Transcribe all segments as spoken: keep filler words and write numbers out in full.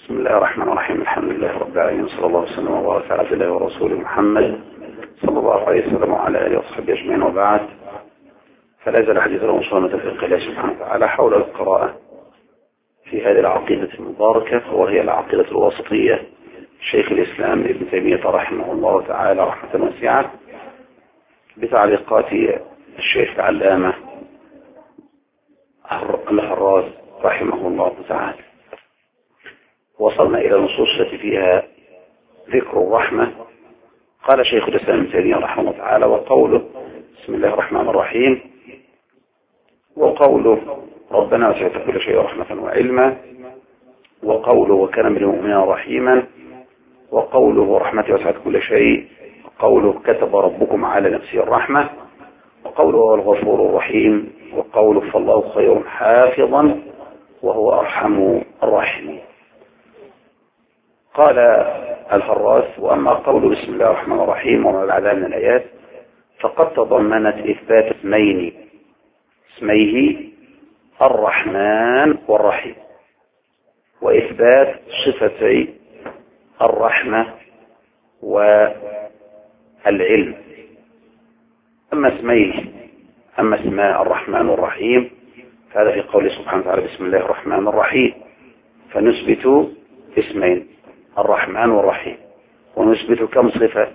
بسم الله الرحمن الرحيم. الحمد لله رب العالمين، صلى الله وسلم وبارك على عبد الله ورسوله محمد صلى الله عليه وسلم وعلى اله وصحبه اجمعين، وبعد. فلا يزال حديثنا وصولنا توفيق الله سبحانه وتعالى حول القراءة في هذه العقيدة المباركة، وهي العقيدة الوسطية شيخ الإسلام ابن تيمية رحمه الله تعالى رحمة واسعة، بتعليقات الشيخ العلامة الحراز رحمه الله تعالى. وصلنا إلى النصوص التي فيها ذكر الرحمة. قال شيخ الإسلام ابن تيمية رحمه الله تعالى: وقوله بسم الله الرحمن الرحيم، وقوله ربنا وسعت كل شيء رحمة وعلما، وقوله وكان بالمؤمنين رحيما، وقوله رحمتي وسعت كل شيء، وقوله كتب ربكم على نفسه الرحمة، وقوله هو الغفور الرحيم، وقوله فالله خير حافظا وهو أرحم الراحمين. قال الحراث: وأما قوله بسم الله الرحمن الرحيم وما بعدها من الآيات فقد تضمنت إثبات اسمين، اسميه الرحمن والرحيم، وإثبات صفتي الرحمة والعلم. أما اسميه أما اسماء الرحمن والرحيم فهذا في قوله سبحانه وتعالى بسم الله الرحمن الرحيم، فنثبت اسمين الرحمن والرحيم، ونثبت كم صفة؟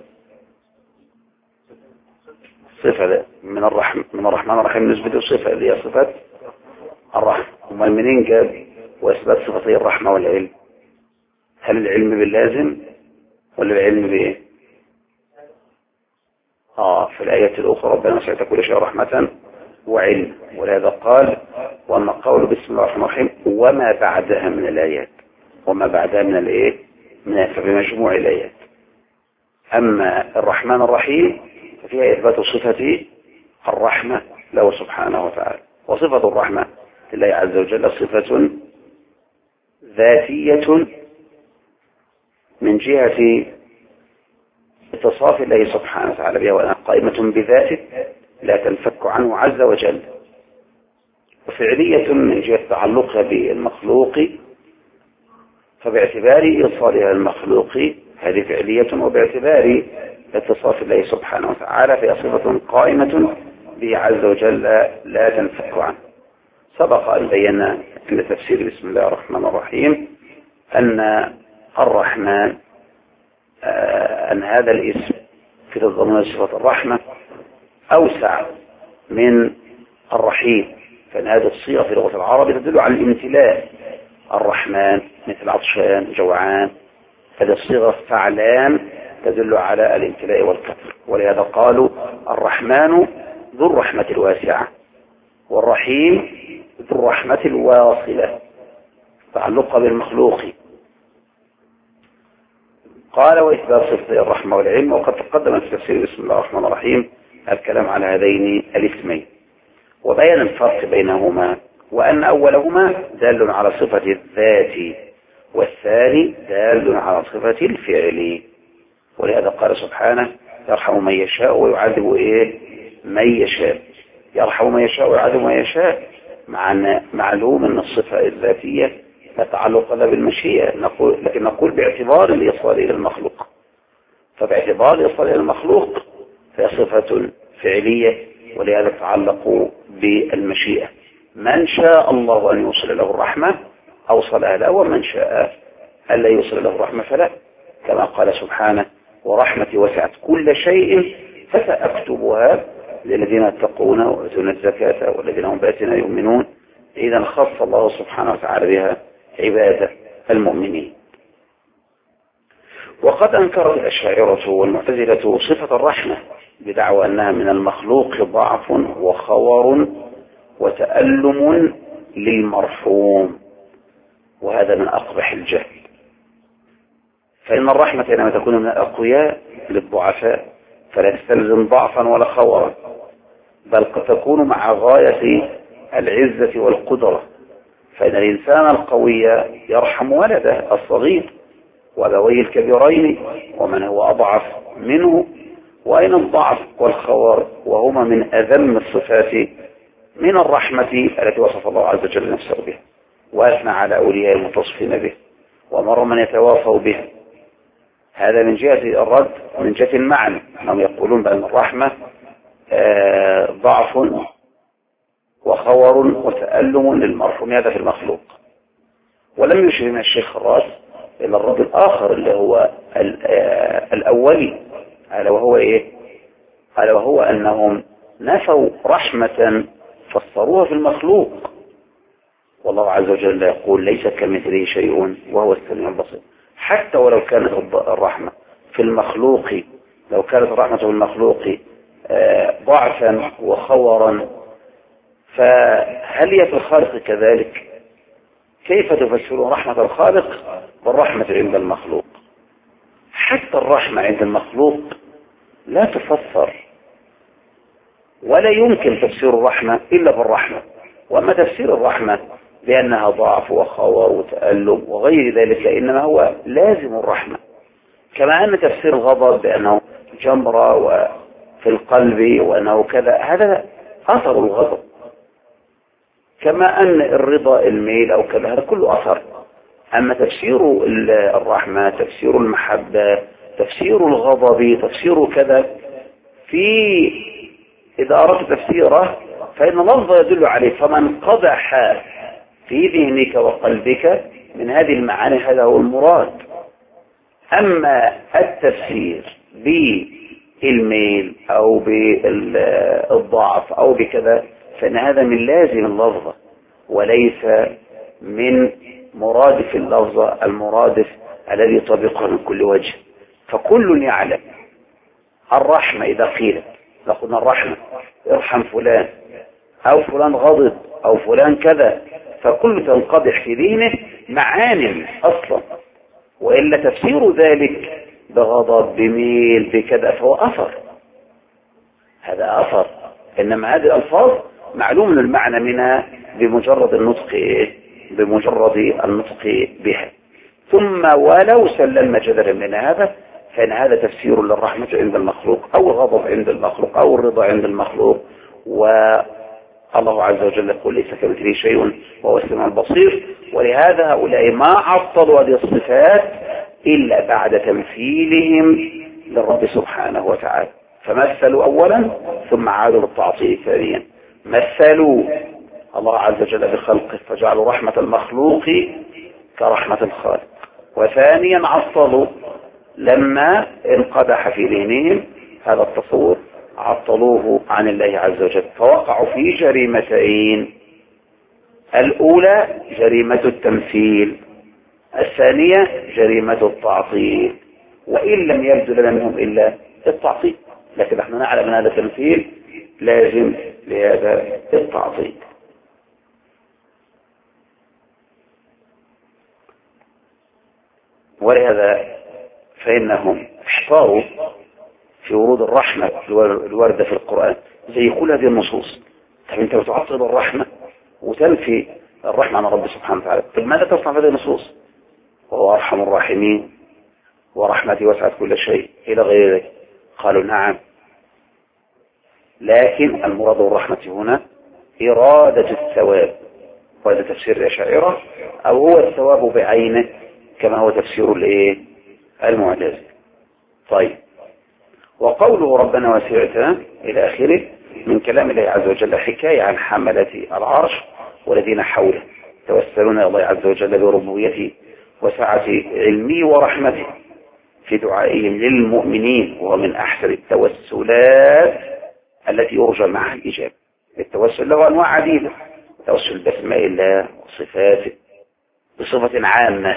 صفة من الرحمن من الرحمن الرحيم، نثبت صفة اللي هي صفة الرحمة. وما منين جاب وإثبات صفتي الرحمة والعلم؟ هل العلم باللازم ولا العلم بإيه؟ آه في الآية الأخرى ربنا وسعت كل شيء رحمة وعلم، ولهذا قال: وأما قول بسم الله الرحمن الرحيم وما بعدها من الآيات، وما بعدها من الإيه؟ من فبمجموع الآيات. أما الرحمن الرحيم ففيها إثبات صفة الرحمة له سبحانه وتعالى، وصفة الرحمة لله عز وجل صفة ذاتية من جهة اتصاف الله سبحانه وتعالى بها، وأنها قائمة بذاته لا تنفك عنه عز وجل، وفعلية من جهة تعلقها بالمخلوق، فباعتبار إيصالها المخلوق هذه فعلية، وباعتبار اتصاف الله سبحانه وتعالى فهي صفة قائمة به عز وجل لا تنفك عنه. سبق أن بينا عند تفسير بسم الله الرحمن الرحيم أن الرحمن آه أن هذا الاسم في تضمن صفة الرحمة أوسع من الرحيم، فإن هذه الصيغة في لغة العرب تدل على الامتلاء. الرحمن مثل عطشان جوعان، هذه الصيغة فعلان تدل على الامتلاء والكثر، ولهذا قالوا الرحمن ذو الرحمة الواسعة، والرحيم ذو الرحمة الواصلة، تعلقها بالمخلوق. قال وإثبات صفتي الرحمة والعلم. وقد تقدم في تفسير بسم الله الرحمن الرحيم الكلام على هذين الاسمين وبيان الفرق بينهما، وأن أولهما دال على صفة الذات، والثاني دال على صفة الفعل. ولهذا قال سبحانه: يرحم من يشاء ويعذب إيه؟ من يشاء. يرحم من يشاء ويعذب من يشاء، مع معلوم أن الصفة الذاتية لا تعلق لها بالمشيئة، نقول لكن نقول باعتبار الإيصال إلى المخلوق، فباعتبار الإيصال إلى المخلوق فهي صفة فعلية، ولهذا تعلق بالمشيئة. من شاء الله أن يوصل له الرحمة أوصلها له، ومن شاء ألا يوصل له الرحمة فلا، كما قال سبحانه: ورحمتي وسعت كل شيء فسأكتبها للذين يتقون ويؤتون الزكاة والذين هم بآياتنا يؤمنون. إذا خص الله سبحانه وتعالى بها عباده المؤمنين. وقد أنكرت الأشاعرة والمعتزلة صفة الرحمة بدعوى أنها من المخلوق ضعف وخور وتألم للمرحوم، وهذا من أقبح الجهل. فإن الرحمة إنما تكون من الأقوياء للضعفاء، فلا تستلزم ضعفا ولا خورا، بل قد تكون مع غاية العزة والقدرة. فإن الإنسان القوي يرحم ولده الصغير وأبويه الكبيرين ومن هو أضعف منه. وأين الضعف والخور وهما من أذم الصفات من الرحمة التي وصف الله عز وجل نفسه بها وأثنى على أولياء المتصفين به. ومر من يتوافوا بها. هذا من جهة الرد، من جهة المعنى أنهم يقولون بأن الرحمة ضعف وخور وتألم للمرحوم، هذا في المخلوق. ولم يشير من الشيخ خراس إلى الرد الآخر اللي هو الأولي، ألا وهو إيه؟ ألا وهو أنهم نفوا رحمة فسروها في المخلوق، والله عز وجل يقول ليس كمثله شيء وهو السميع البصير. حتى ولو كانت الرحمة في المخلوق، لو كانت الرحمة في المخلوق ضعفا وخورا، فهل هي في الخالق كذلك؟ كيف تفسرون رحمة الخالق والرحمة عند المخلوق؟ حتى الرحمة عند المخلوق لا تفسر، ولا يمكن تفسير الرحمة إلا بالرحمة. وأما تفسير الرحمة بأنها ضعف وخور وتألم وغير ذلك إنما هو لازم الرحمة، كما أن تفسير الغضب بأنه جمرة وفي القلب وأنه كذا، هذا أثر الغضب، كما أن الرضا الميل أو كذا، هذا كله أثر. أما تفسير الرحمة، تفسير المحبة، تفسير الغضب، تفسير كذا، في إذا أردت تفسيره فإن اللفظ يدل عليه. فمن قدح في ذهنك وقلبك من هذه المعاني هذا هو المراد. أما التفسير بالميل أو بالضعف أو بكذا فإن هذا من لازم اللفظة وليس من مرادف اللفظة المرادف الذي يطبقه من كل وجه. فكل يعلم الرحمة إذا قيلت، لقلنا الرحمة ارحم فلان أو فلان غضب أو فلان كذا، فكل تنقضح في ذهنه معان أصلا، وإلا تفسير ذلك بغضب بميل بكذا فهو أثر، هذا أثر. إنما هذه الألفاظ معلوم المعنى منها بمجرد النطق بمجرد النطق بها. ثم ولو سلم جدلا من هذا فإن هذا تفسير للرحمة عند المخلوق أو الغضب عند المخلوق أو الرضا عند المخلوق. والله عز وجل يقول ليس كمثله شيء وهو السميع البصير. ولهذا هؤلاء ما عطلوا هذه الصفات إلا بعد تمثيلهم للرب سبحانه وتعالى، فمثلوا أولا ثم عادوا للتعطيل ثانيا. مثلوا الله عز وجل بخلقه فجعلوا رحمة المخلوق كرحمة الخالق، وثانيا عطلوا لما انقدح في ذهنهم هذا التصور عطلوه عن الله عز وجل، فوقعوا في جريمتين: الأولى جريمة التمثيل، الثانية جريمة التعطيل، وإن لم يبدو لنا منهم إلا التعطيل، لكن نحن نعلم أن هذا التمثيل لازم لهذا التعطيل. ولهذا فإنهم احتاروا في ورود الرحمة الواردة في القرآن، زي كل هذه النصوص. طب انت بتعطل الرحمة وتنفي الرحمة عن رب سبحانه وتعالى، طب ماذا تصنع في هذه النصوص؟ وهو أرحم الراحمين ورحمتي وسعت كل شيء إلى غير ذلك. قالوا نعم، لكن المراد بالرحمة هنا إرادة الثواب، وهذا تفسير الأشاعرة، أو هو الثواب بعينه كما هو تفسير الايه المعتزلة. طيب، وقوله ربنا وسعت إلى آخره من كلام الله عز وجل حكاية عن حملة العرش والذين حوله توسلون إلى الله عز وجل بربوبيته وسعة علمه ورحمته في دعائهم للمؤمنين، وهو من أحسن التوسلات التي يرجى معها الإجابة. التوسل له أنواع عديدة: توسل بأسماء الله وصفاته بصفة عامة،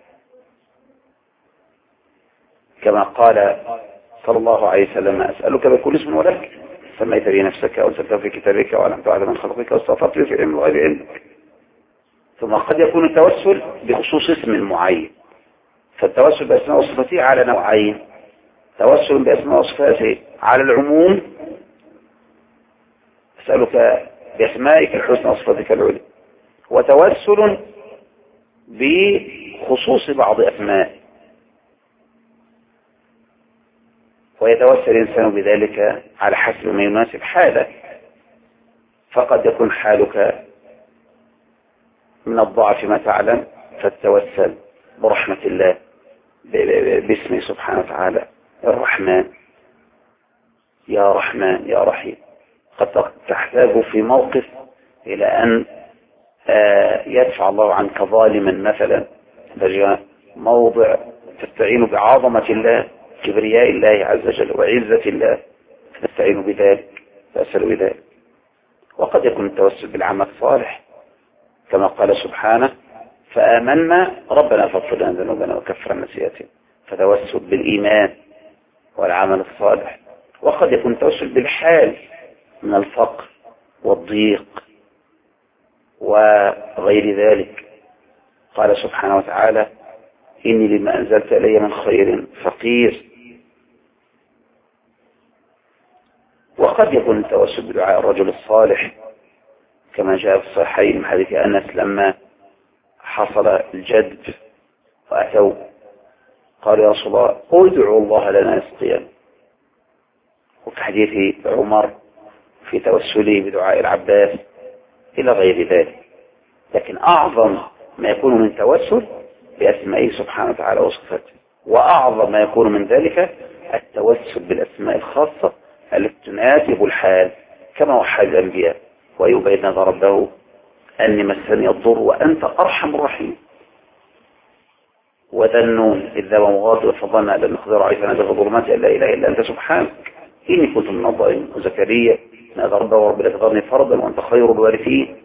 كما قال صلى الله عليه وسلم: أسألك بكل اسم ولك سميت به نفسك وأنزلته في كتابك وعلمت على من خلقك واستغفرت في علم الغيب عندك. ثم قد يكون التوسل بخصوص اسم معين، فالتوسل بأسماء وصفاته على نوعين: توسل بأسماء وصفاته على العموم، أسألك بأسمائك الحسنى وصفاتك العلى، وتوسل بخصوص بعض أسماء، ويتوسل الإنسان بذلك على حسب ما يناسب حاله. فقد يكون حالك من الضعف ما تعلم، فالتوسل برحمة باسمه سبحانه وتعالى الرحمن، يا رحمن يا رحيم، قد تحتاج في موقف إلى أن يدفع الله عنك ظالما مثلا، فجاء موضع تستعين بعظمة الله، كبرياء الله عز وجل وعزة الله، تستعين بذلك تأسل بذلك. وقد يكون التوسل بالعمل الصالح كما قال سبحانه فآمنا ربنا فاغفر لنا ذنوبنا وكفر عنا سيئاتنا، فتوسل بالإيمان والعمل الصالح. وقد يكون التوسل بالحال من الفقر والضيق وغير ذلك. قال سبحانه وتعالى إني لما أنزلت إلي من خير فقير. وقد يكون التوسل بدعاء الرجل الصالح كما جاء في الصحيحين من حديث أنس لما حصل الجد وأتوا قالوا يا رسول الله ادعوا الله لنا يسقينا. وفي حديث عمر في توسله بدعاء العباس إلى غير ذلك. لكن أعظم ما يكون من توسل بأسمائه سبحانه وتعالى وصفاته، وأعظم ما يكون من ذلك التوسل بالأسماء الخاصة التي تناسب الحال كما وحد الأنبياء وأيوب إذ نادى ربه أني مسني الضر وأنت أرحم الراحمين، وذا النون إذ ذهب مغاضبا فظن أن لن نقدر عليه فنادى في الظلمات أن لا إله إلا أنت سبحانك إني كنت من الظالمين. وزكريا نادى ربه ورب لا تذرني فردا وأنت خير الوارثين.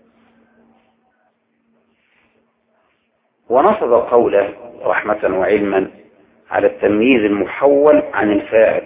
ونصب قوله رحمة وعلما على التمييز المحول عن الفاعل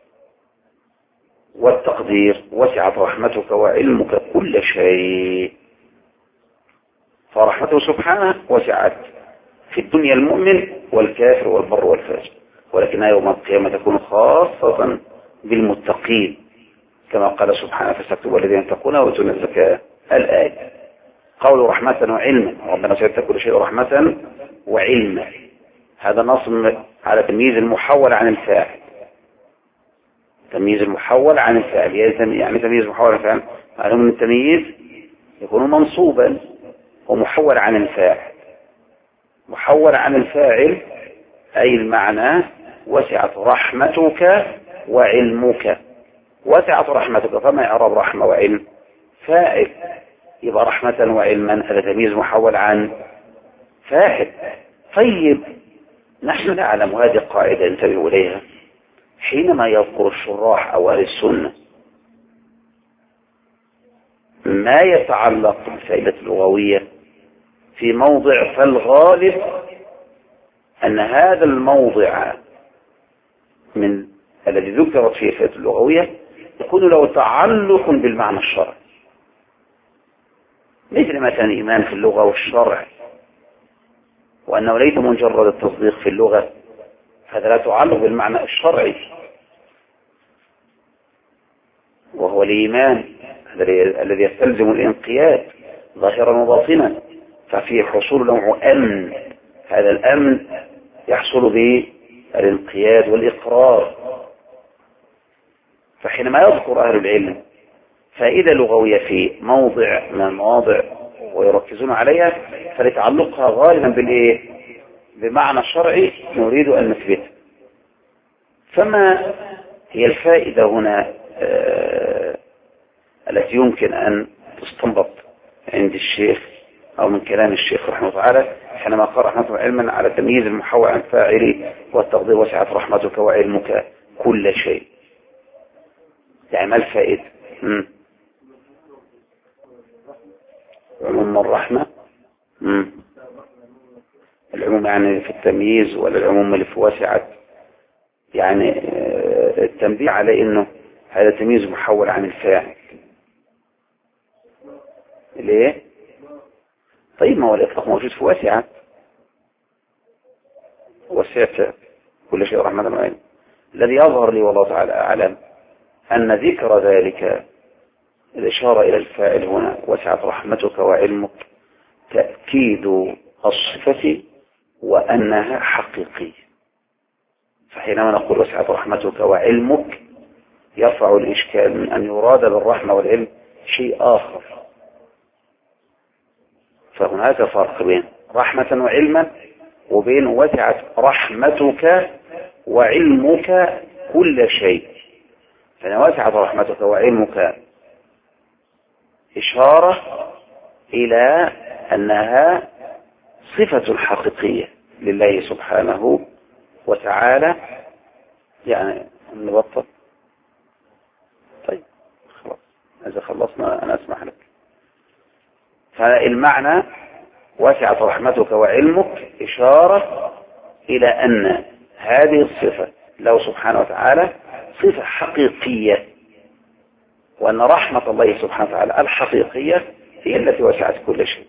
والتقدير وسعت رحمتك وعلمك كل شيء. فرحمته سبحانه وسعت في الدنيا المؤمن والكافر والبر والفاجر، ولكنها يوم القيامة تكون خاصة بالمتقين كما قال سبحانه فسيكتب الذين يتقون ويؤتون الزكاة الآية. قول رحمة وعلما، ربنا سيكتب كل شيء رحمة وعلما، هذا نصب على تمييز المحول عن الفاعل. تمييز المحول عن الفاعل يعني تمييز محول عن الفاعل معلوم من التمييز يكون منصوبا ومحول عن الفاعل. محول عن الفاعل أي المعنى وسعت رحمتك وعلمك. وسعت رحمتك، فما إعراب رحمة وعلم؟ فاعل، يبقى رحمة وعلما هذا تمييز محول عن فاعل. طيب نحن نعلم هذه القاعدة انتبهوا إليها حينما يذكر الشراح أو أهل السنة ما يتعلق بالفائدة اللغوية في موضع، فالغالب أن هذا الموضع من الذي ذكرت فيه الفائدة اللغوية يكون له تعلق بالمعنى الشرعي، مثل مثلا إيمان في اللغة والشرع، وأنه ليس مجرد التصديق في اللغة، هذا لا تعلق بالمعنى الشرعي وهو الإيمان الذي يستلزم الانقياد ظاهرا وباطنا، ففيه حصول نوع أمن، هذا الأمن يحصل بالانقياد والإقرار. فحينما يذكر أهل العلم فائدة لغوية في موضع من المواضع ويركزون عليها فلتعلقها غالبا بالإيه؟ بمعنى شرعي نريد أن نثبته. فما هي الفائدة هنا آه التي يمكن أن تستنبط عند الشيخ أو من كلام الشيخ رحمه الله تعالى حينما قال رحمته علما على تمييز المحول عن فاعله والتقدير وسعت رحمتك وعلمك كل شيء؟ يعني ما الفائدة؟ مم. عموم الرحمة، مم. العموم يعني في التمييز ولا العموم اللي في واسعة؟ يعني التنبيه على انه هذا تمييز محول عن الفاعل. ليه؟ طيب ما هو الإطلاق موجود في واسعة، وسعت كل شيء رحمة وعلم. الذي يظهر لي والله تعالى أعلم أن ذكر ذلك الإشارة إلى الفاعل هنا وسعت رحمتك وعلمك تأكيد الصفة وأنها حقيقية. فحينما نقول وسعت رحمتك وعلمك يرفع الإشكال من أن يراد بالرحمة والعلم شيء آخر. فهناك فرق بين رحمة وعلما وبين وسعت رحمتك وعلمك كل شيء. فإن وسعت رحمتك وعلمك إشارة إلى أنها صفة حقيقية لله سبحانه وتعالى. يعني نبطل. طيب خلاص، إذا خلصنا أنا أسمح لك. فالمعنى وسعت رحمتك وعلمك إشارة إلى أن هذه الصفة له سبحانه وتعالى صفة حقيقية، وأن رحمة الله سبحانه وتعالى الحقيقية هي التي وسعت كل شيء.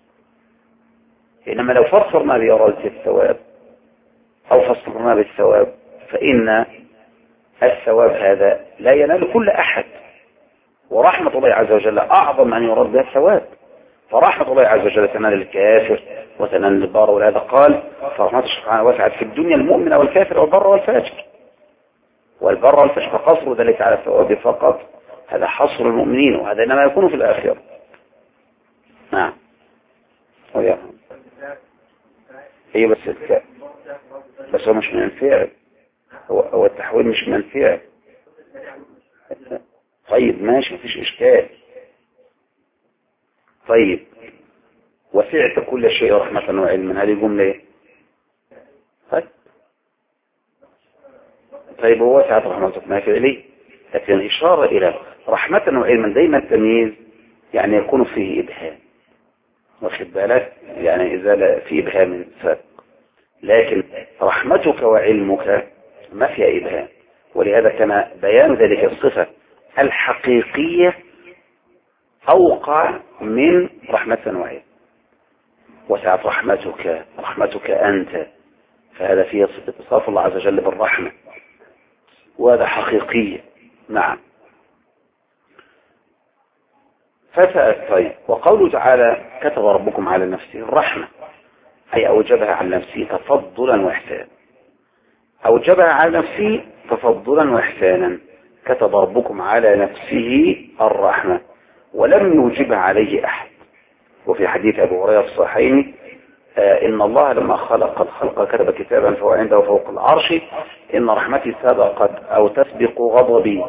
إنما لو فسرنا بإرادة الثواب أو فسرنا بالثواب فإن الثواب هذا لا ينال كل أحد، ورحمة الله عز وجل أعظم أن يراد بها الثواب. فرحمة الله عز وجل تنال الكافر وتنال البار، ولهذا قال فرحمته سبحانه وسعت في الدنيا المؤمن والكافر والبر والفاجر. والبر والفاجر فقصر ذلك على الثواب فقط، هذا حصر المؤمنين، وهذا إنما يكون في الآخرة. نعم. وياهم. هي بس الك... بس هو مش من الفعل، هو, هو التحويل مش من الفعل. طيب ماشي، مفيش إشكال. طيب وسعت كل شيء رحمة وعلما، هذه جملة ايه؟ طيب طيب هو وسعت رحمتك ما فعلي، لكن إشارة إلى رحمة وعلما دايما التمييز يعني يكون فيه إبهام، واخد بالك؟ يعني إذا لا في إبهام سابق، لكن رحمتك وعلمك ما فيها إبهام، ولهذا كان بيان ذلك الصفة الحقيقية أوقع من رحمة وعلم. وسعت رحمتك، رحمتك أنت، فهذا فيه اتصاف الله عز وجل بالرحمة، وهذا حقيقي. نعم. فسأل. طيب وقوله تعالى كتب ربكم على نفسه الرحمة، أي أوجبها على نفسه تفضلا وإحسانا، أوجبها على نفسه تفضلا وإحسانا. كتب ربكم على نفسه الرحمة ولم يوجبها عليه أحد. وفي حديث أبي هريرة في الصحيحين آه إن الله لما خلق الخلق كتب كتابا فهو عنده فوق العرش إن رحمتي سبقت أو تسبق غضبي.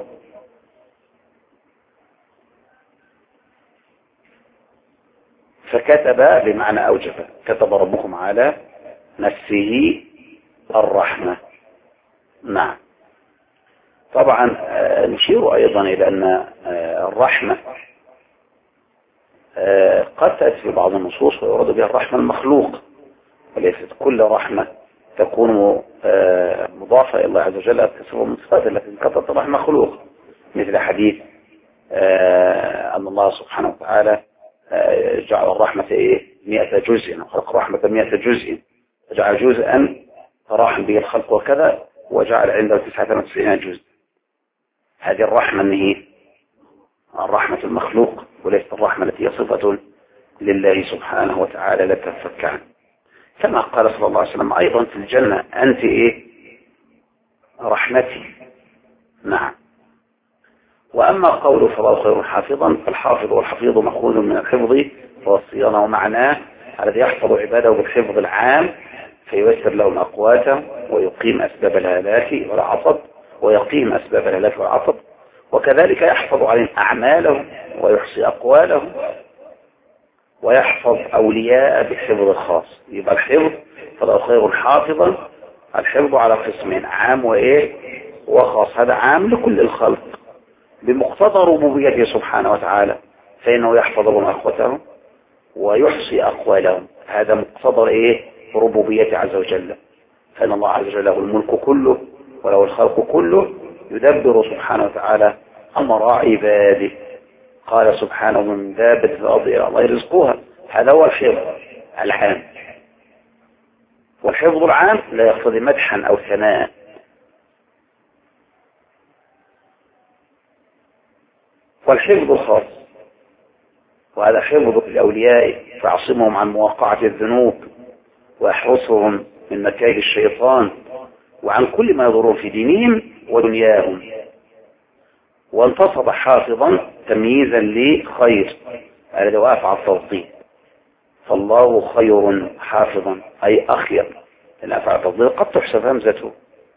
فكتب بمعنى أوجب، كتب ربكم على نفسه الرحمة. نعم. طبعا آه نشير أيضا إلى أن آه الرحمة آه قد تأتي في بعض النصوص ويراد بها الرحمة المخلوق، وليست كل رحمة تكون آه مضافة إلى الله عز وجل كصفة من صفاته، لكن قد تطلع مخلوق، مثل حديث آه أن الله سبحانه وتعالى آه جعل الرحمة إيه مئة جزء، وخلق رحمة مئة جزء، جعل جزءا تراحم به الخلق وكذا، وجعل عنده تسعة وتسعين جزء. هذه الرحمة اللي هي الرحمة المخلوق، وليست الرحمة التي هي صفة لله سبحانه وتعالى لا تنفك عنه. كما قال صلى الله عليه وسلم أيضا في الجنة أنت إيه رحمتي. نعم. وأما قوله فالله خير حافظا، فالحافظ والحفيظ مأخوذ من الحفظ والصيانة، ومعناه الذي يحفظ عباده بالحفظ العام فييسر لهم أقواتهم ويقيم أسباب الهلاك والعصب ويقيم أسباب الهلاك والعصب، وكذلك يحفظ عليهم أعمالهم ويحصي أقوالهم ويحفظ أولياء بالحفظ الخاص. يبقى الحفظ فالله خير حافظا، الحفظ على قسمين، عام وإيه وخاص. هذا عام لكل الخلق بمقتضى ربوبيته سبحانه وتعالى، فإنه يحفظ لهم أخوتهم ويحصي أقوالهم، هذا مقتضى إيه ربوبيته عز وجل. فإن الله عز وجل له الملك كله وله الخلق كله، يدبر سبحانه وتعالى أمر عباده. قال سبحانه من دابة في الأرض إلى الله رزقها، هذا هو الحفظ العام. والحفظ العام لا يقتضي مدحا أو ثناء. والحفظ الخاص، وهذا حفظ الأولياء فيعصمهم عن مواقعة الذنوب ويحرسهم من مكائد الشيطان وعن كل ما يضرون في دينهم ودنياهم. وانتصب حافظا تمييزا لخير الذي وقف على التوطيد، فالله خير حافظا أي أخير الأفعال التفضيل قد تحسب همزته،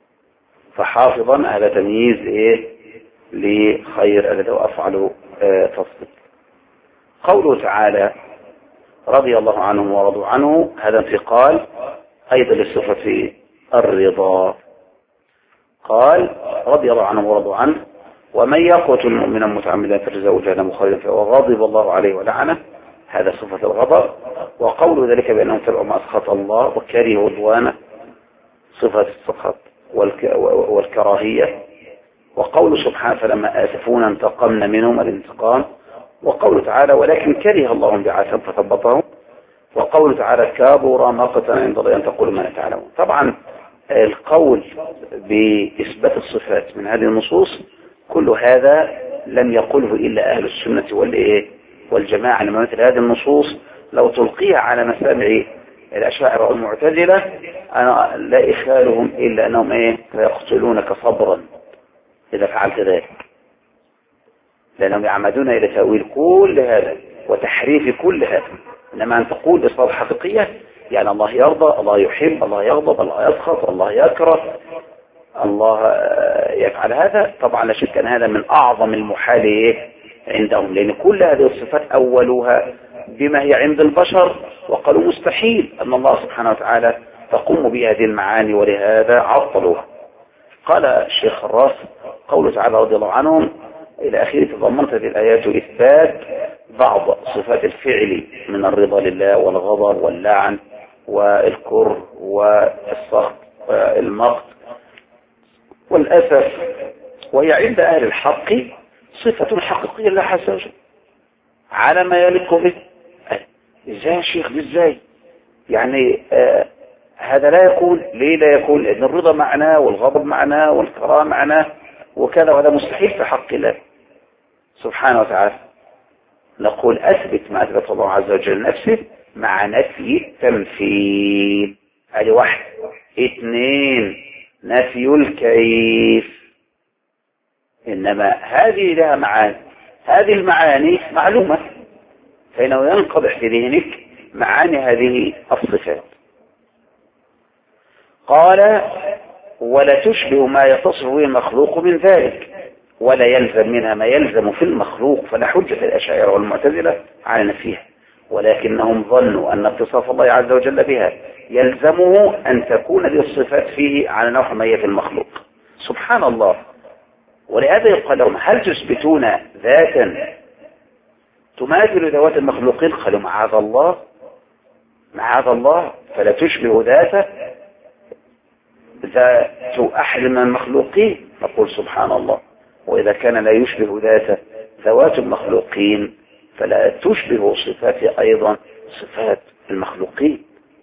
فحافظا هذا تمييز إيه لخير الذي هو أفعل آه تفضيل. قوله تعالى رضي الله عنهم ورضوا عنه، هذا انتقال أيضا لصفة الرضا. قال رضي الله عنهم ورضوا عنه ومن يقتل مؤمنا متعمدا فجزاؤه جهنم خالدا فيها وغضب الله عليه ولعنه، هذا صفة الغضب. وقول ذلك بأنهم تبعوا ما أسخط الله وكرهوا رضوانه، صفة السخط والكراهية. وقول سبحانه فلما آسفونا انتقمنا منهم الانتقام. وقول تعالى ولكن كره الله بعثهم فثبطهم. وقول تعالى كابر مقتا عند الله أن تقولوا ما لا تعلمون. طبعا القول بإثبات الصفات من هذه النصوص كل هذا لم يقله إلا أهل السنة والإيه والجماعة. لما مثل هذه النصوص لو تلقيها على مسامع الأشاعرة والمعتزلة أنا لا إخالهم إلا أنهم إيه يقتلونك صبرا إذا فعلت ذلك، لأنهم يعمدون إلى تأويل كل هذا وتحريف كل هذا. إنما أن تقول بصفة حقيقية يعني الله يرضى، الله يحب، الله يغضب، الله يسخط، الله يكره، الله يفعل هذا، طبعا لا شك أن هذا من أعظم المحال عندهم، لأن كل هذه الصفات أولوها بما هي عند البشر وقالوا مستحيل أن الله سبحانه وتعالى تقوم بهذه المعاني ولهذا عطلوها. قال الشيخ الراس قوله تعالى رضي الله عنهم إلى آخره تضمنت هذه الآيات إثبات بعض صفات الفعل من الرضا لله والغضب واللعن والكره والسخط والمقت والأسف، وهي عند أهل الحق صفة حقيقية لله عز وجل على ما يليق به. ازاي يا شيخ ازاي يعني آه هذا لا يكون ليه لا يكون؟ لأن الرضا معناه والغضب معناه والكراهة معناه وكذا، وهذا مستحيل في حق الله سبحانه وتعالى. نقول أثبت ما أثبت الله عز وجل نفسه مع نفي التمثيل، هذه واحد. اثنين نفي الكيف، إنما هذه لها معاني، هذه المعاني معلومة فإنه ينقضح في ذهنك معاني هذه الصفات. قال ولا تشبه ما يتصف به المخلوق من ذلك ولا يلزم منها ما يلزم في المخلوق، فلا حجة الأشاعرة والمعتزلة على نفيها، ولكنهم ظنوا أن اتصاف الله عز وجل بها يلزمه أن تكون هذه الصفات فيه على نحو ما هي في المخلوق. سبحان الله. ولهذا يقال لهم هل تثبتون ذاتا تماثل ذوات المخلوقين؟ قالوا معاذ الله معاذ الله، فلا تشبه ذاته ذات أحد من المخلوقين. نقول سبحان الله. وإذا كان لا يشبه ذاته ذوات المخلوقين فلا تشبه صفات أيضا صفات المخلوقين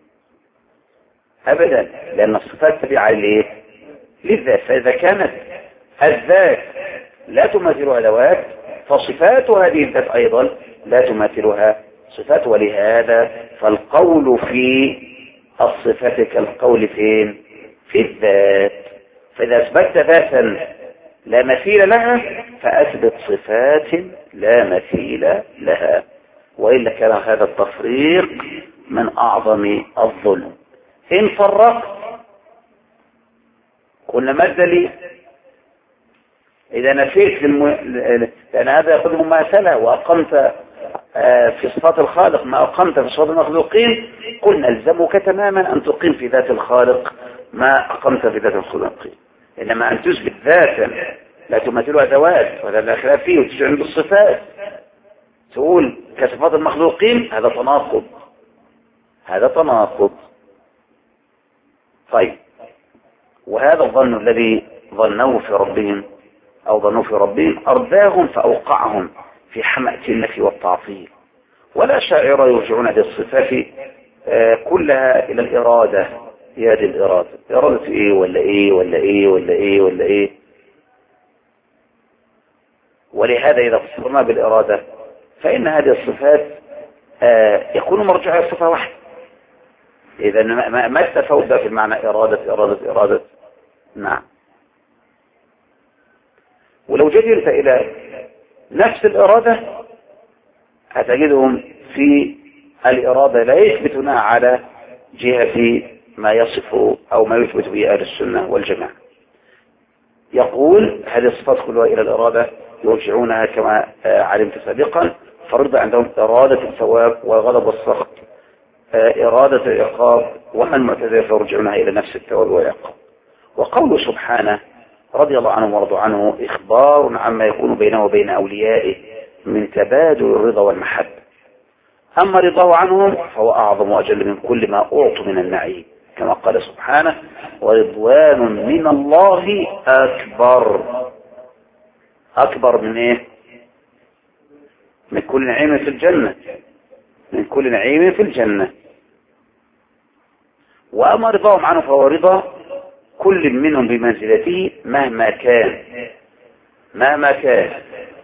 أبدا، لأن الصفات تبعة للذات. فإذا كانت الذات لا تماثلها ذوات فصفات هذه الذات أيضا لا تماثلها صفات. ولهذا فالقول في الصفات كالقول فين في الذات. فإذا أثبتت ذاتا لا مثيل لها فأثبت صفات لا مثيل لها، وإلا كان هذا التفريق من أعظم الظلم. إن فرقت قلنا ما الدليل؟ إذا نفيت الم... لأن هذا يأخذ مماثلة وأقمت في صفات الخالق ما أقمت في صفات المخلوقين، قلنا الزمك تماما أن تقيم في ذات الخالق ما أقمت في ذات المخلوقين. إنما أن تثبت ذاتا لا تماثلها ذوات ولا لا خلاف فيه وتجي عند الصفات تقول كصفات المخلوقين، هذا تناقض هذا تناقض. طيب، وهذا الظن الذي ظنوه في ربهم أو ظنوا في ربهم أرداهم فأوقعهم في حمأة النفي والتعطيل. ولا شاعر يرجعون هذه الصفات كلها إلى الإرادة. هي هذه الإرادة، إرادة إيه ولا إيه ولا إيه ولا إيه ولا إيه. ولهذا إذا فسرنا بالإرادة فإن هذه الصفات يكون مرجعها الصفة واحدة. إذا ما التفاوت في المعنى إرادة إرادة إرادة؟ نعم. ولو جدلت إلى نفس الإرادة هتجدهم في الإرادة لا يثبتونها على جهة ما يصف أو ما يثبت به أهل السنة والجماعة. يقول هذه الصفات كلها إلى الإرادة يرجعونها كما علمت سابقا. فرض عندهم إرادة الثواب والغضب والسخط، إرادة العقاب، وأما المعتزلة فيرجعونها إلى نفس الثواب والعقاب. وقوله سبحانه رضي الله عنهم ورضوا عنه إخبار عما يكون بينه وبين أوليائه من تبادل الرضا والمحبة. أما رضاه عنهم فهو أعظم وأجل من كل ما أعطوا من النعيم، كما قال سبحانه ورضوان من الله أكبر. أكبر من إيه؟ من كل نعيم في الجنة، من كل نعيم في الجنة. وأما رضاهم عنه فهو رضا كل منهم بمنزلته مهما كان مهما كان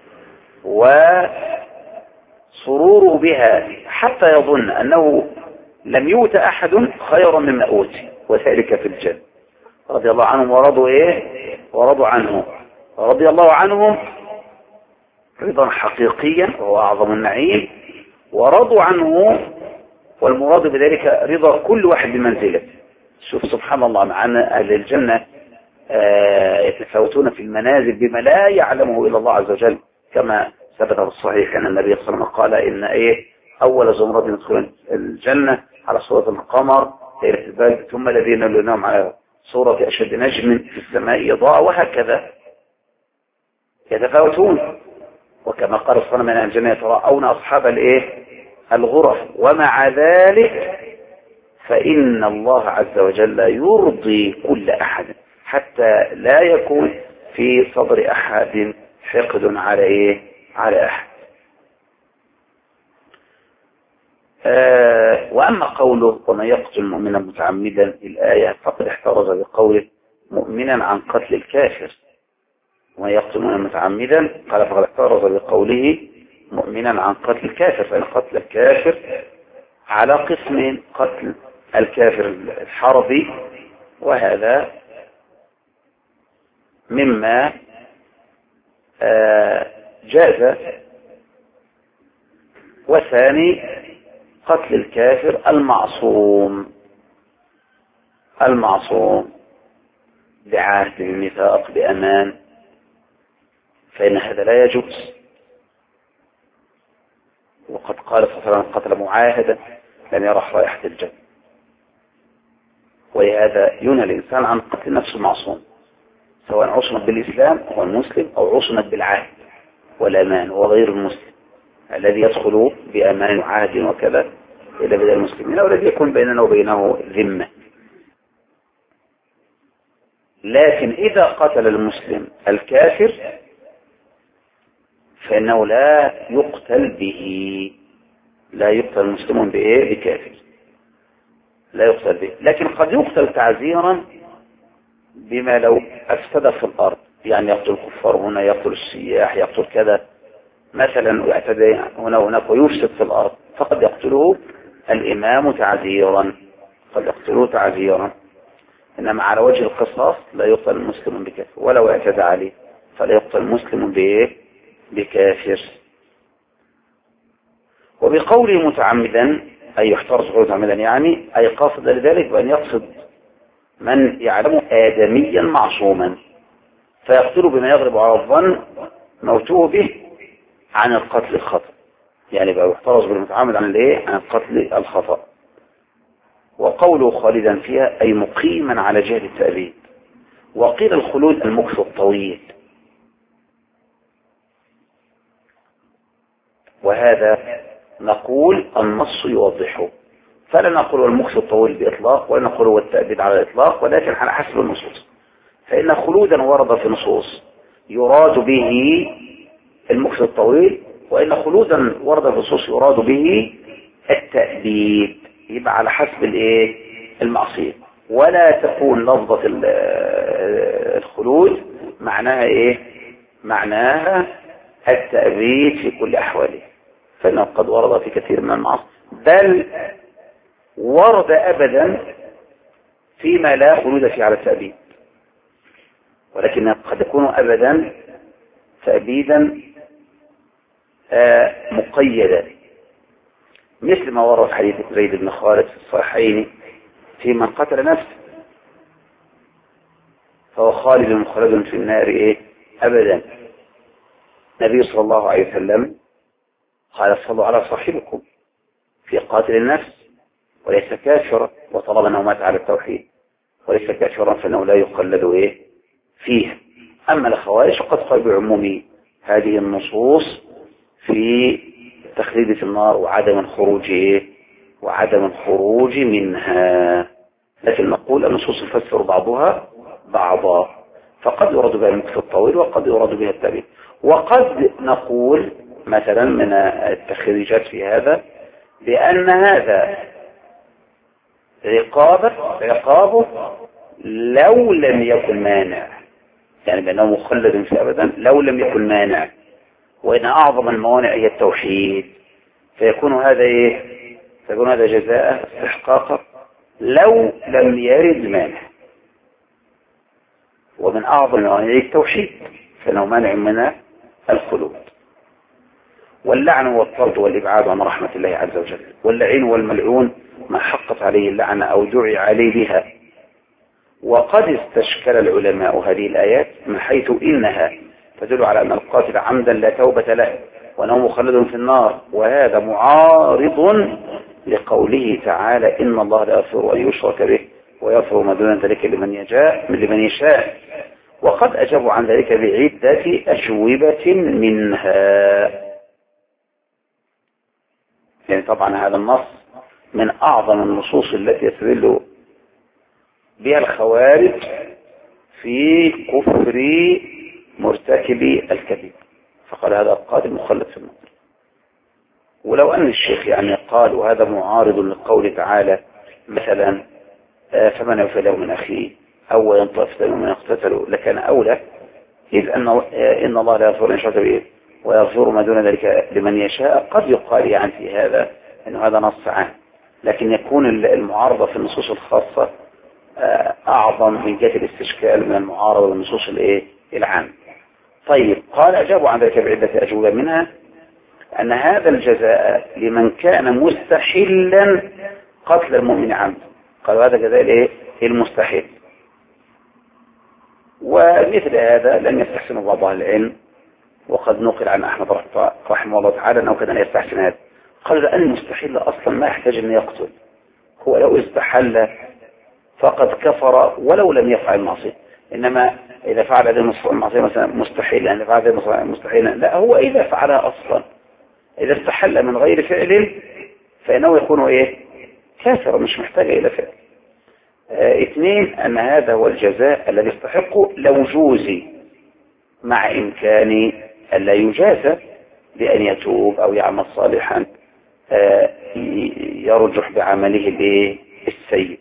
وسروره بها حتى يظن أنه لم يؤت أحد خيرا مما أوتي، وذلك في الجنة. رضي الله عنهم ورضوا إيه؟ ورضوا عنه. رضي الله عنهم رضا حقيقيا وهو أعظم النعيم، ورضوا عنه والمراد بذلك رضا كل واحد بمنزله. شوف سبحان الله، مع أن أهل الجنة يتفاوتون في المنازل بما لا يعلمه إلا الله عز وجل، كما ثبت في الصحيح أن النبي صلى الله عليه وسلم قال إن إيه أول زمرة يدخلون الجنة على صورة القمر ليلة البدر، ثم الذين يلونهم على صورة أشد نجم في السماء إضاءة، وهكذا يتفاوتون. وكما قال صلى الله عليه وسلم أن الجنة يتراءون أصحاب الإيه الغرف، ومع ذلك فإن الله عز وجل يرضي كل أحد حتى لا يكون في صدر أحد حقد على إيه على أحد. آه وأما قوله ومن يقتل مؤمنا متعمدا الآية فقد احترز بقوله مؤمنا عن قتل الكافر. ومن يقتل مؤمنا متعمدا قال فقد احترز بقوله مؤمنا عن قتل الكافر، فإن قتل الكافر على قسم: قتل الكافر الحربي، وهذا مما جاز، وثاني قتل الكافر المعصوم المعصوم بعهد بميثاق بأمان، فإن هذا لا يجوز. وقد قال صلى الله عليه وسلم قتل معاهدا لم يرح رائحة الجنة. ولهذا ينهى الإنسان عن قتل نفسه المعصوم، سواء عصمت بالإسلام هو المسلم أو عصمت بالعهد والأمان هو غير المسلم الذي يدخل بأمان وعهد وكذا إلى بلاد المسلمين، أو الذي يكون بيننا وبينه ذمة. لكن إذا قتل المسلم الكافر فإنه لا يقتل به، لا يقتل المسلمون بإيه بكافر، لا يقتل به. لكن قد يقتل تعزيرا بما لو أفسد في الأرض، يعني يقتل الكفار هنا، يقتل السياح، يقتل كذا مثلا، ويعتدي هنا وهناك ويفسد في الأرض، فقد يقتله الإمام تعزيرا، قد يقتله تعزيرا. إنما على وجه القصاص لا يقتل المسلم بكافر، ولو اعتدى عليه فلا يقتل المسلم بإيه بكافر. وبقوله متعمدا أي يحترز متعمدا، يعني أي قاصد لذلك بأن يقصد من يعلم آدميا معصوما فيقتله بما يغلب على الظن موتوه به عن القتل الخطأ، يعني بقى يحترز بالمتعمد عن الايه عن القتل الخطأ. وقوله خالدا فيها أي مقيما على جهة التأبيد. وقيل الخلود المكث الطويل، وهذا نقول النص يوضحه، فلا نقول المكث الطويل بإطلاق ولا نقول هو التأبيد على الإطلاق، ولكن على حسب النصوص. فإن خلودا ورد في نصوص يراد به المكث الطويل، وإن خلودا ورد في نصوص يراد به التأبيد، يبقى على حسب الايه المعصية. ولا تكون لفظة الخلود معناها ايه معناها التأبيد في كل أحواله، فإنه قد ورد في كثير من المعاصي، بل ورد أبدا فيما لا خلود فيه على التأبيد، ولكن قد يكون أبدا تأبيدا مقيدا، مثل ما ورد حديث زيد بن خالد في الصحيحين في من قتل نفسه فهو خالد مخلد في النار إيه أبدا. النبي صلى الله عليه وسلم قال صلوا على صاحبكم في قاتل النفس وليس كافرا، وطلب أنه مات على التوحيد، وليس كافرا فإنه لا يقلد إيه فيه. أما الخوارج فقد قال بعموم هذه النصوص في تخليد في النار وعدم الخروج إيه وعدم الخروج منها. لكن نقول النصوص تفسر بعضها بعضا، فقد يراد بها المكث الطويل وقد يراد بها التابعين. وقد نقول مثلا من التخريجات في هذا بأن هذا رقابه رقابه لو لم يكن مانع، يعني بأنه مخلد في أبدا لو لم يكن مانع، وإن أعظم الموانع هي التوحيد فيكون هذا إيه فيكون هذا جزاء استحقاقا لو لم يرد مانع، ومن أعظم الموانع التوحيد فإنه مانع من الخلود. واللعن والطرد والإبعاد عن رحمة الله عز وجل، واللعين والملعون ما حقت عليه اللعنة أو دعي عليه بها. وقد استشكل العلماء هذه الآيات من حيث إنها تدل على أن القاتل عمدا لا توبة له وأنه مخلد في النار، وهذا معارض لقوله تعالى إن الله لا يغفر أن يشرك به ويغفر ما دون ذلك لمن يشاء لمن يشاء. وقد أجابوا عن ذلك بعدة أجوبة منها. يعني طبعا هذا النص من أعظم النصوص التي يستدل بها الخوارج في كفر مرتكب الكذب، فقال هذا القاتل مخلد في النار. ولو أن الشيخ يعني قال وهذا معارض لقول تعالى مثلا فمن يوفي له من أخيه أو ينطف من يقتتل لكان أولى، إذ أن إن الله لا يغفر أن يشرك به ويغفر ما دون ذلك لمن يشاء. قد يقال يعني في هذا أن هذا نص عام، لكن يكون المعارضة في النصوص الخاصة أعظم من جهة الاستشكال من المعارضة بالنصوص الإيه العام. طيب قال أجابوا عن ذلك بعدة أجوبة منها أن هذا الجزاء لمن كان مستحلا قتل المؤمن عمدا، قالوا هذا جزاء الإيه المستحيل. ومثل هذا لم يستحسن بعض أهل العلم، وقد نقل عن أحمد رحمه الله تعالى أنه كان يستحسن هذا، قال لأن المستحيل أصلا ما يحتاج أن يقتل، هو لو استحل فقد كفر ولو لم يفعل معصية. إنما إذا فعل هذه المعصية مثلا مستحيل، إذا فعل هذه مستحيلا، لا هو إذا فعلها أصلا إذا استحل من غير فعل فإنه يكون إيه كافر مش محتاج إلى فعل. اه اثنين أن هذا هو الجزاء الذي يستحقه لو جوزي، مع إمكان ألا يجازى بأن يتوب أو يعمل صالحا اه يرجح بعمله الايه السيء.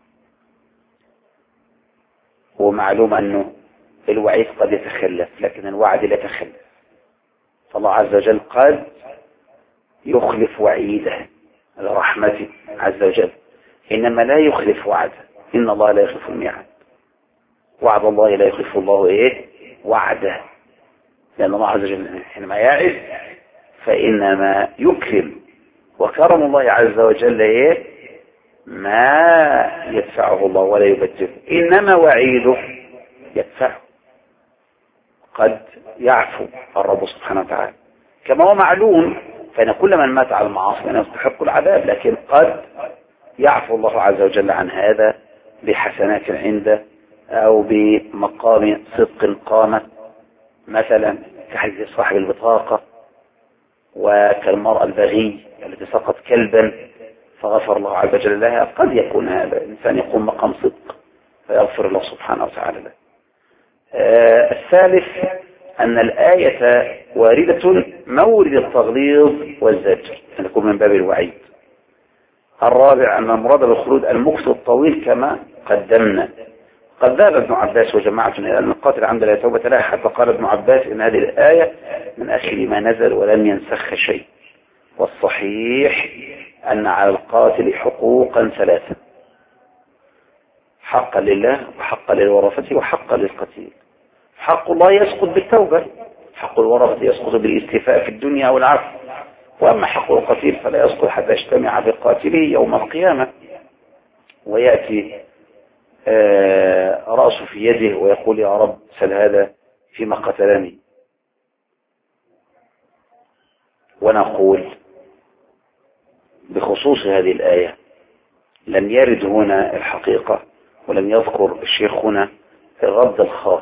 ومعلوم أنه الوعيد قد يتخلف لكن الوعد لا يتخلف، فالله عز وجل قد يخلف وعيده لرحمته عز وجل، إنما لا يخلف وعده، إن الله لا يخلف الميعاد، وعد الله لا يخلف الله إيه وعده، لأن الله عز وجل حينما يعد فإنما يكرم، وكرم الله عز وجل إيه ما يدفعه الله ولا يبدله، إنما وعيده يدفعه، قد يعفو الرب سبحانه وتعالى كما هو معلوم، فإن كل من مات على المعاصي أنه يستحق العذاب، لكن قد يعفو الله عز وجل عن هذا بحسنات عنده أو بمقام صدق قامة، مثلا كحديث صاحب البطاقة وكالمرأة البغي التي سقط كلبا فغفر الله عز وجل لها. قد يكون هذا الإنسان يقوم مقام صدق فيغفر الله سبحانه وتعالى له. آه الثالث أن الآية واردة مورد التغليظ والزجر، أن يكون من باب الوعيد. الرابع أن المراد بالخلود المكث الطويل كما قدمنا. قد ذهب ابن عباس وجماعة إلى أن القاتل عمدا لا توبة له، حتى قال ابن عباس إن هذه الآية من آخر ما نزل ولم ينسخ شيء. والصحيح أن على القاتل حقوقا ثلاثة: حقا لله وحقا للورثة وحقا للقتيل. حق الله يسقط بالتوبة، حق الورثة يسقط بالاستيفاء في الدنيا والعفو، وأما حق القتيل فلا يسقط حتى يجتمع بقاتله يوم القيامة. ويأتي رأسه في يده ويقول يا رب سل هذا فيما قتلني. ونقول بخصوص هذه الآية لم يرد هنا الحقيقة، ولم يذكر الشيخ هنا الرد الخاص،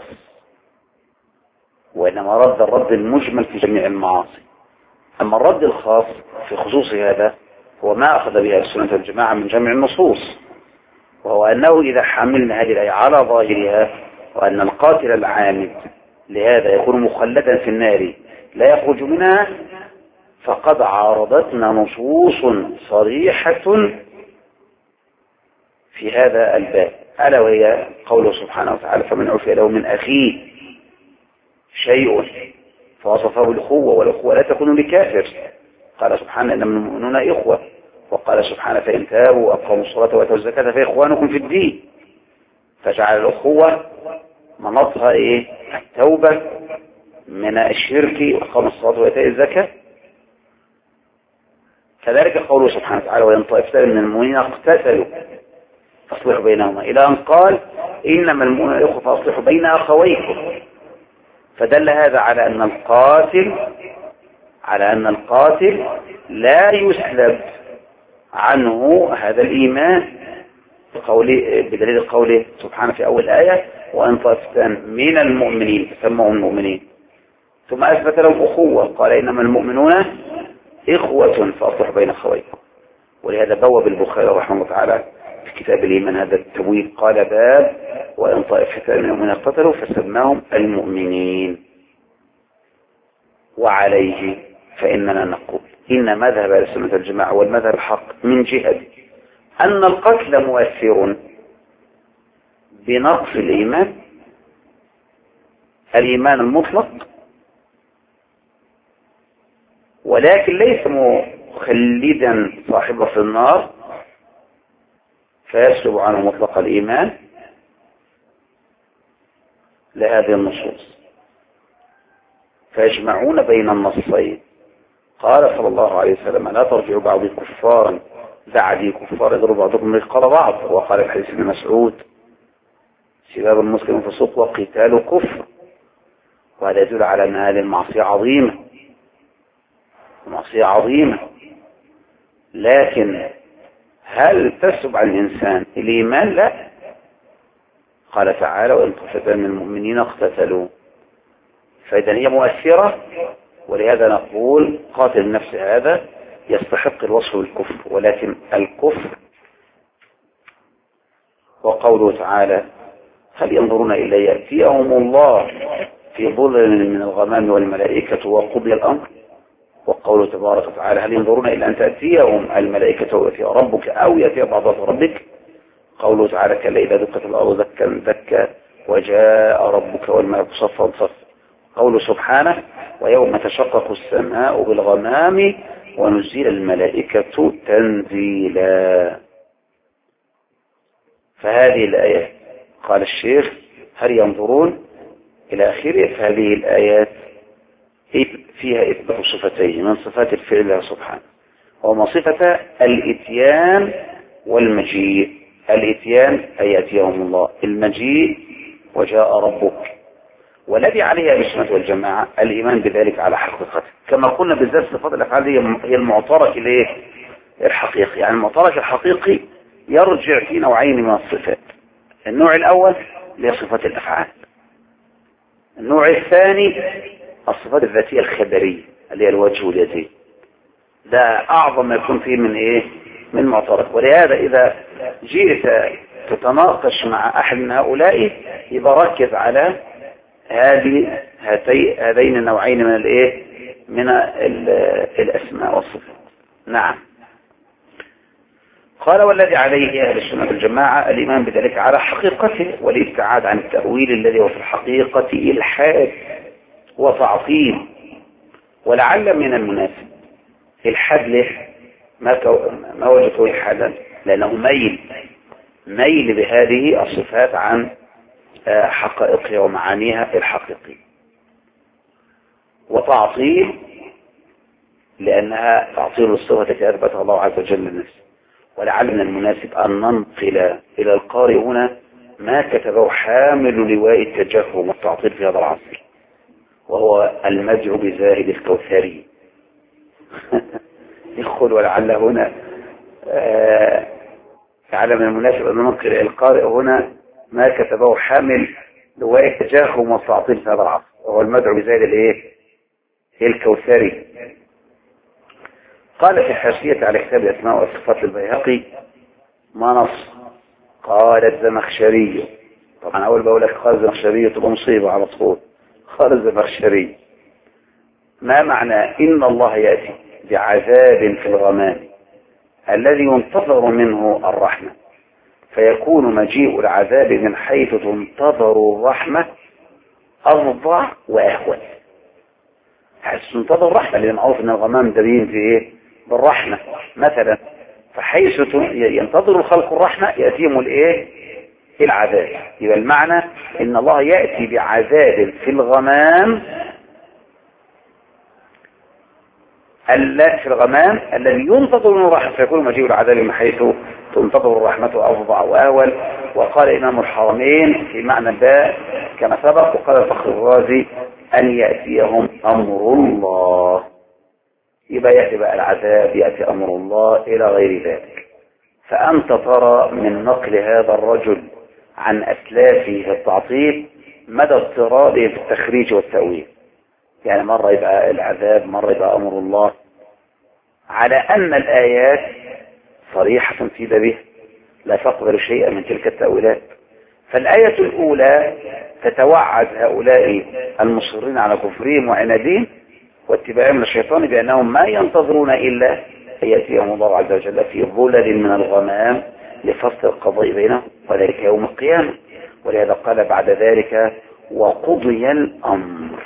وإنما رد الرد المجمل في جميع المعاصي. أما الرد الخاص في خصوص هذا هو ما أخذ بها السنة والجماعة من جمع النصوص، وهو أنه إذا حملنا هذه الآية على ظاهرها وأن القاتل العامد لهذا يكون مخلدا في النار لا يخرج منها، فقد عارضتنا نصوص صريحة في هذا الباب، ألا وهي قوله سبحانه وتعالى فمن عفي له من أخيه شيء فوصفه الأخوة، والأخوة لا تكون لكافر. قال سبحانه إنما المؤمنون إخوة، وقال سبحانه فإن تابوا وأقاموا الصلاة وآتوا الزكاة فإخوانكم في الدين، فجعل الأخوة مناطها إيه؟ التوبة من الشرك وإقام الصلاة وإيتاء الزكاة. كذلك قوله سبحانه وتعالى وإن طائفتان من المؤمنين اقتتلوا فاصلحوا بينهما، إلى أن قال إنما المؤمنون إخوة فاصلحوا بين أخويكم. فدل هذا على أن القاتل على أن القاتل لا يسلب عنه هذا الإيمان بدليل قوله سبحانه في أول آية وأن طائفتان من المؤمنين سموهم المؤمنين، ثم أثبت لهم أخوة قال إنما المؤمنون إخوة فأصلحوا بين أخويكم. ولهذا بوب البخاري رحمه الله تعالى في كتاب الإيمان هذا التبويب قال باب وإن طائفتان من المؤمنين اقتتلوا فسماهم المؤمنين. وعليه فإننا نقول إن مذهب أهل السنة والجماعة والمذهب الحق من جهة أن القتل مؤثر بنقص الإيمان الإيمان المطلق، ولكن ليس مخلدا صاحبه في النار فيسلب عنه مطلق الإيمان لهذه النصوص، فيجمعون بين النصين. قال صلى الله عليه وسلم لا ترجعوا بعضي كفارا بعدي كفار يضرب بعضكم رقاب بعض، وقال الحديث ابن مسعود سباب المسلم فسوق وقتال كفر. وهذا يدل على أن هذه المعصية عظيمة معصية عظيمة، لكن هل تسلب عن الإنسان الإيمان؟ لا. قال تعالى وإن طائفتان من المؤمنين اقتتلوا، فإذا هي مؤثرة. ولهذا نقول قاتل النفس هذا يستحق الوصف بالكفر، ولكن الكفر وقوله تعالى هل ينظرون إلا يأتيهم الله في ظلل من الغمام والملائكة وقضي الأمر، وقوله تبارك وتعالى هل ينظرون إلا أن تأتيهم الملائكة ويأتي ربك أو يأتي بعض ربك، قوله تعالى كلا إذا دكت الأرض دكا دكا وجاء ربك والملك صفا صفا، قوله سبحانه ويوم تشقق السماء بالغمام ونزل الملائكة تنزيلا. فهذه الآيات قال الشيخ هل ينظرون إلى آخره، فهذه الآيات فيها إثبات صفتين من صفات الفعل الله سبحانه، وما صفة الإتيان والمجيء. الإتيان أي يأتيهم الله، المجيء وجاء ربك. والذي عليه السنة والجماعة الإيمان بذلك على حقيقته، كما قلنا بالذات صفات الأفعال هي المعترك الايه الحقيقي. يعني المعترك الحقيقي يرجع في نوعين من الصفات، النوع الأول اللي هي صفات الأفعال، النوع الثاني الصفات الذاتية الخبرية اللي هي الوجه واليدين. ده أعظم ما يكون فيه من إيه من معترك. ولهذا إذا جئت تتناقش مع أحد من هؤلاء يبقى ركز على هذه هاتي هذين النوعين من الايه من الاسماء والصفات. نعم. قال والذي عليه اهل السنه والجماعه الايمان بذلك على حقيقته والابتعاد عن التاويل الذي هو في الحقيقه الحاد وتعطيل. ولعل من المناسب الحاد له ما ما وجدته الحادا لانه ميل ميل بهذه الصفات عن حقائقها ومعانيها الحقيقية، وتعطيل لأنها تعطيل الصفة التي أثبتها الله عز وجل لنفسه، ولعل من المناسب أن ننقل إلى القارئ هنا ما كتبه حامل لواء التجهم والتعطيل في هذا العصر، وهو المدعو بزاهد الكوثري. يدخل ولعل هنا آه لعل من المناسب أن ننقل إلى القارئ هنا ما كتبه حامل لواء التجهم والتعطيل في هذا العصر، وهو المدعو بزاهد الايه الكوثري. قال في الحاشية على كتاب الأسماء والصفات للبيهقي ما نص، قال الزمخشري. طبعا أول بقول لك قال الزمخشري تبقى مصيبة على طول. قال الزمخشري: ما معنى إن الله يأتي بعذاب في الغمام الذي ينتظر منه الرحمة، فيكون مجيء العذاب من حيث تنتظر الرحمة أفظع وأهون. حيث تنتظر الرحمة، لأن معروف أن الغمام دليل في إيه؟ بالرحمة مثلا. فحيث ينتظر الخلق الرحمة يأتيهم الإيه؟ العذاب. يبقى المعنى إن الله يأتي بعذاب في الغمام في الغمام الذي ينتظر من الرحمة، فيكون مجيء العذاب من حيث تنتظر الرحمة أفظع وأهول. وقال إمام الحرمين في معنى الباء كما سبق، وقال الفخر الرازي أن يأتيهم أمر الله. يبقى يأتي بقى العذاب، يأتي أمر الله إلى غير ذلك. فأنت ترى من نقل هذا الرجل عن أسلافه في التعطيل مدى اضطراده في التخريج والتأويل. يعني مرة يبقى العذاب، مرة يبقى أمر الله، على أن الآيات صريحة في به لا تقبل شيئا من تلك التأويلات. فالآية الأولى تتوعد هؤلاء المصرين على كفرهم وعنادهم واتباعهم للشيطان بأنهم ما ينتظرون إلا أن يأتيهم الله عز وجل في ظلل من الغمام لفصل القضاء بينهم، وذلك يوم القيامة. ولهذا قال بعد ذلك: وقضي الأمر.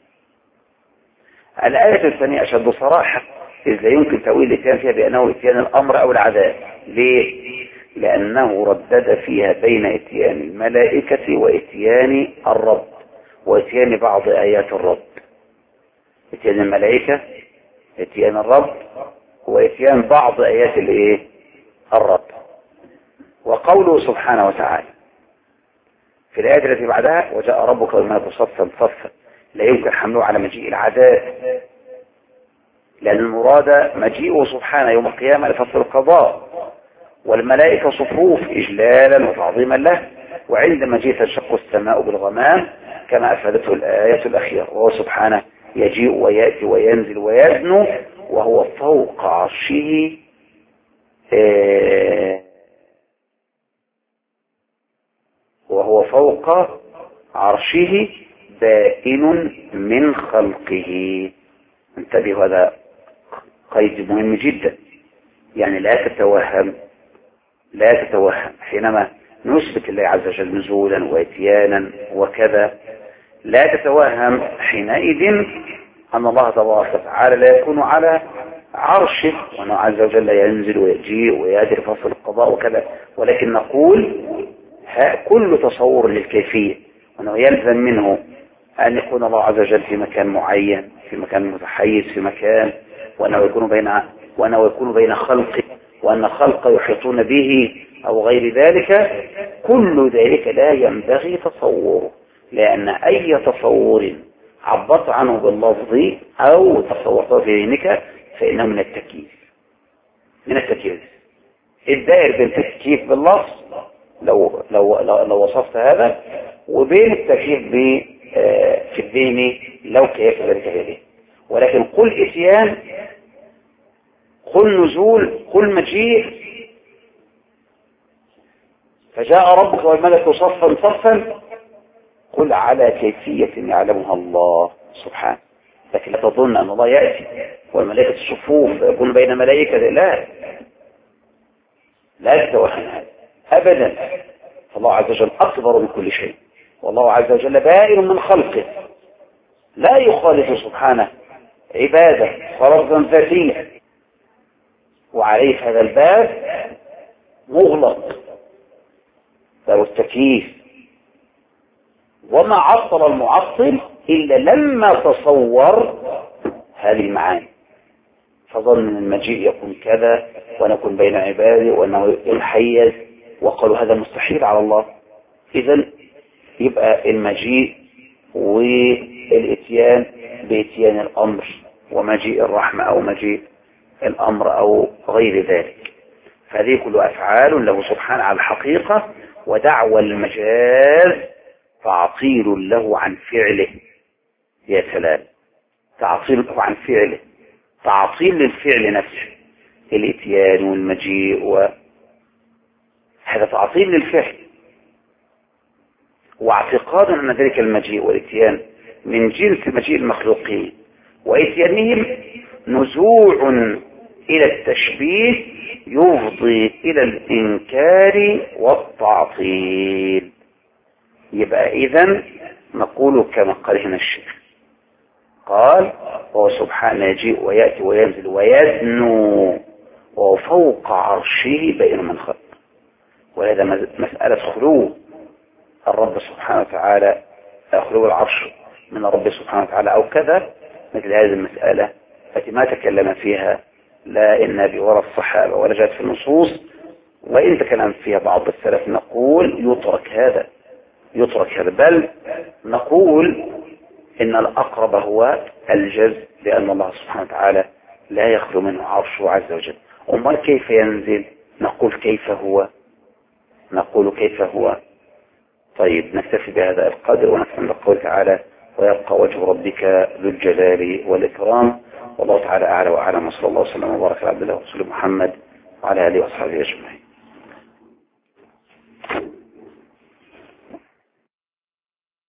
الآية الثانية أشد صراحة، إذ لا يمكن تأويل الإتيان فيها بأنه إتيان الأمر أو العذاب. ليه؟ لأنه ردد فيها بين إتيان الملائكة وإتيان الرب، وإتيان بعض آيات الرب. إتيان الملائكة، إتيان الرب، وإتيان بعض آيات الإيه؟ الرب. وقوله سبحانه وتعالى في الآية التي بعدها: وجاء ربك والملك صفا صفا، لا يمكن حمله على مجيء العذاب، لأن المراد مجيئه سبحانه يوم القيامة لفصل القضاء، والملائكة صفوف إجلالا وتعظيما له، وعند مجيء تنشق السماء بالغمام كما أفادته الآية الأخيرة. وهو سبحانه يجيء ويأتي وينزل ويدنو، وهو فوق عرشه وهو فوق عرشه بائن من خلقه. انتبهوا، هذا قيد مهم جدا. يعني لا تتوهم لا تتوهم حينما نثبت الله عز وجل نزولا واتيانا وكذا، لا تتوهم حينئذ أن الله تبارك وتعالى لا يكون على عرشه، وأنه عز وجل ينزل ويجيء ويأتي لفصل القضاء وكذا. ولكن نقول كل تصور للكيفية، وأنه يلزم منه أن يكون الله عز وجل في مكان معين، في مكان متحيز في مكان، وأنه يكون بين وأنه يكون بين خلقه، وأن خلقه يحيطون به أو غير ذلك. كل ذلك لا ينبغي تصوره، لأن أي تصور عبرت عنه باللفظ أو تصورته في ذهنك فإنه من التكييف من التكييف الدائر بين التكييف باللفظ لو لو لو, لو وصفت هذا، وبين التكييف في الذهن لو كيف ذلك هذه. ولكن قل إتيان، قل نزول، قل مجيء، فجاء ربك والملك صفا صفا، قل على كيفية يعلمها الله سبحانه. لكن لا تظن أن الله يأتي والملائكة صفوف يكون بين ملائكة، لا لا يتوهم هذا أبدا. فالله عز وجل أكبر من كل شيء، والله عز وجل بائن من خلقه، لا يخالف سبحانه عباده فرضا ذاتيا، وعليه هذا الباب مغلق له التكييف. وما عطل المعطل إلا لما تصور هذه المعاني، فظن ان المجيء يكون كذا ونكون بين عبادي وانه ينحيز، وقالوا هذا مستحيل على الله. اذا يبقى المجيء والاتيان باتيان الامر ومجيء الرحمة او مجيء الامر او غير ذلك، فهذه كل افعال له سبحانه على الحقيقة، ودعوى المجاز تعطيل له عن فعله. يا سلام، تعطيل له عن فعله، تعطيل للفعل نفسه، الاتيان والمجيء، وهذا تعطيل للفعل، واعتقاد ان ذلك المجيء والاتيان من جنس مجيء المخلوقين، واتيانهم نزوع الى التشبيه يفضي الى الانكار والتعطيل. يبقى اذا نقول كما قال هنا الشيخ، قال هو سبحانه يجيء ويأتي وينزل ويدنو وفوق عرشه بين من خلق، وهذا مسألة خلو الرب سبحانه وتعالى، خلو العرش من الرب سبحانه وتعالى أو كذا، مثل هذه المسألة التي ما تكلم فيها لا النبي ولا الصحابة ولا جاءت في النصوص، وإن تكلم فيها بعض السلف نقول يترك هذا، يترك هذا، بل نقول إن الأقرب هو الجزم، لأن الله سبحانه وتعالى لا يخلو منه عرشه عز وجل. أمال كيف ينزل؟ نقول كيف هو، نقول كيف هو. طيب نكتفي بهذا القدر ونفهم بقول تعالى ويبقى وجه ربك ذو الجلال والإكرام. والله تعالى أعلى وأعلم، وصلى الله وسلم وبارك على عبد الله ورسوله محمد وعلى آله وأصحابه أجمعين.